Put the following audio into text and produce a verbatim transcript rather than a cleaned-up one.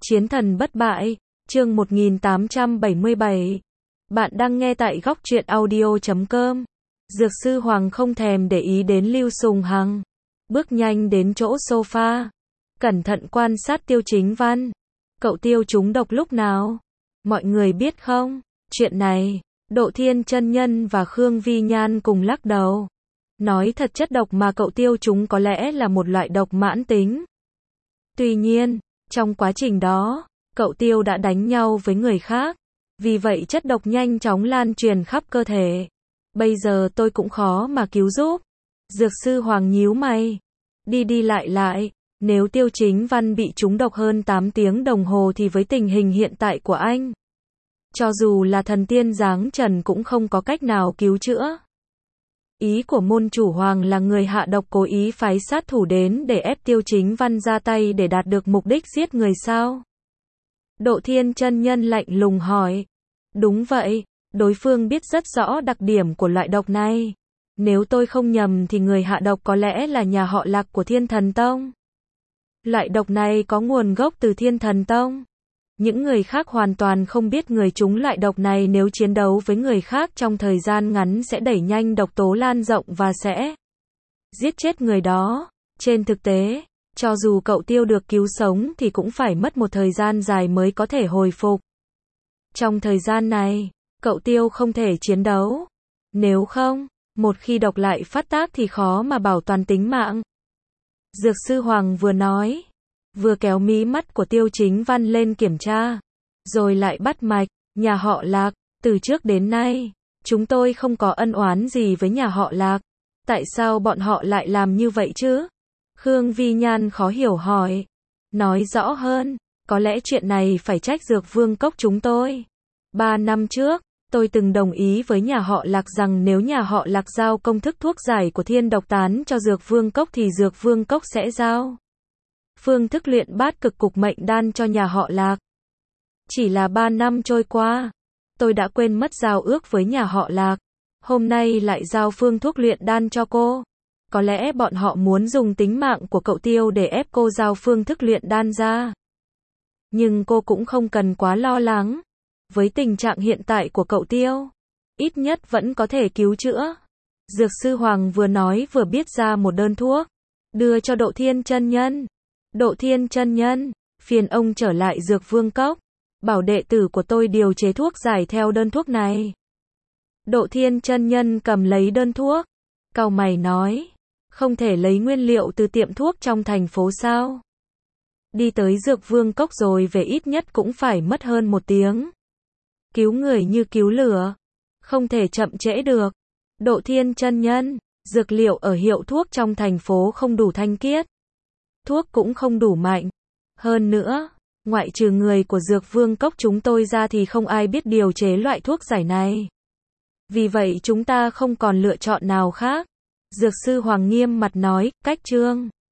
Chiến thần bất bại, chương một nghìn tám trăm bảy mươi bảy. Bạn đang nghe tại góc truyện audio chấm com. Dược sư Hoàng không thèm để ý đến Lưu Sùng Hằng. Bước nhanh đến chỗ sofa. Cẩn thận quan sát Tiêu Chính Văn. Cậu Tiêu trúng độc lúc nào? Mọi người biết không? Chuyện này, Độ Thiên chân nhân và Khương Vi Nhan cùng lắc đầu. Nói thật chất độc mà cậu Tiêu trúng có lẽ là một loại độc mãn tính. Tuy nhiên, trong quá trình đó, cậu Tiêu đã đánh nhau với người khác. Vì vậy chất độc nhanh chóng lan truyền khắp cơ thể. Bây giờ tôi cũng khó mà cứu giúp. Dược sư Hoàng nhíu mày. Đi đi lại lại, nếu Tiêu Chính Văn bị trúng độc hơn tám tiếng đồng hồ thì với tình hình hiện tại của anh, cho dù là thần tiên giáng trần cũng không có cách nào cứu chữa. Ý của môn chủ Hoàng là người hạ độc cố ý phái sát thủ đến để ép Tiêu Chính Văn ra tay để đạt được mục đích giết người sao? Độ Thiên chân nhân lạnh lùng hỏi. Đúng vậy, đối phương biết rất rõ đặc điểm của loại độc này. Nếu tôi không nhầm thì người hạ độc có lẽ là nhà họ Lạc của Thiên Thần Tông. Loại độc này có nguồn gốc từ Thiên Thần Tông. Những người khác hoàn toàn không biết người trúng loại độc này nếu chiến đấu với người khác trong thời gian ngắn sẽ đẩy nhanh độc tố lan rộng và sẽ giết chết người đó. Trên thực tế, cho dù cậu Tiêu được cứu sống thì cũng phải mất một thời gian dài mới có thể hồi phục. Trong thời gian này, cậu Tiêu không thể chiến đấu. Nếu không, một khi độc lại phát tác thì khó mà bảo toàn tính mạng. Dược sư Hoàng vừa nói, vừa kéo mí mắt của Tiêu Chính Văn lên kiểm tra, rồi lại bắt mạch. Nhà họ Lạc, từ trước đến nay, chúng tôi không có ân oán gì với nhà họ Lạc. Tại sao bọn họ lại làm như vậy chứ? Khương Vi Nhan khó hiểu hỏi. Nói rõ hơn, có lẽ chuyện này phải trách Dược Vương Cốc chúng tôi. Ba năm trước, tôi từng đồng ý với nhà họ Lạc rằng nếu nhà họ Lạc giao công thức thuốc giải của thiên độc tán cho Dược Vương Cốc thì Dược Vương Cốc sẽ giao phương thức luyện bát cực cục mệnh đan cho nhà họ Lạc. Chỉ là ba năm trôi qua, tôi đã quên mất giao ước với nhà họ Lạc. Hôm nay lại giao phương thuốc luyện đan cho cô. Có lẽ bọn họ muốn dùng tính mạng của cậu Tiêu để ép cô giao phương thức luyện đan ra. Nhưng cô cũng không cần quá lo lắng. Với tình trạng hiện tại của cậu Tiêu, ít nhất vẫn có thể cứu chữa. Dược sư Hoàng vừa nói vừa viết ra một đơn thuốc, đưa cho Độ Thiên chân nhân. Độ Thiên chân nhân, phiền ông trở lại Dược Vương Cốc, bảo đệ tử của tôi điều chế thuốc giải theo đơn thuốc này. Độ Thiên chân nhân cầm lấy đơn thuốc, cau mày nói, không thể lấy nguyên liệu từ tiệm thuốc trong thành phố sao? Đi tới Dược Vương Cốc rồi về ít nhất cũng phải mất hơn một tiếng. Cứu người như cứu lửa, không thể chậm trễ được. Độ Thiên chân nhân, dược liệu ở hiệu thuốc trong thành phố không đủ thanh khiết. Thuốc cũng không đủ mạnh. Hơn nữa, ngoại trừ người của Dược Vương Cốc chúng tôi ra thì không ai biết điều chế loại thuốc giải này. Vì vậy chúng ta không còn lựa chọn nào khác. Dược sư Hoàng nghiêm mặt nói, cách trương.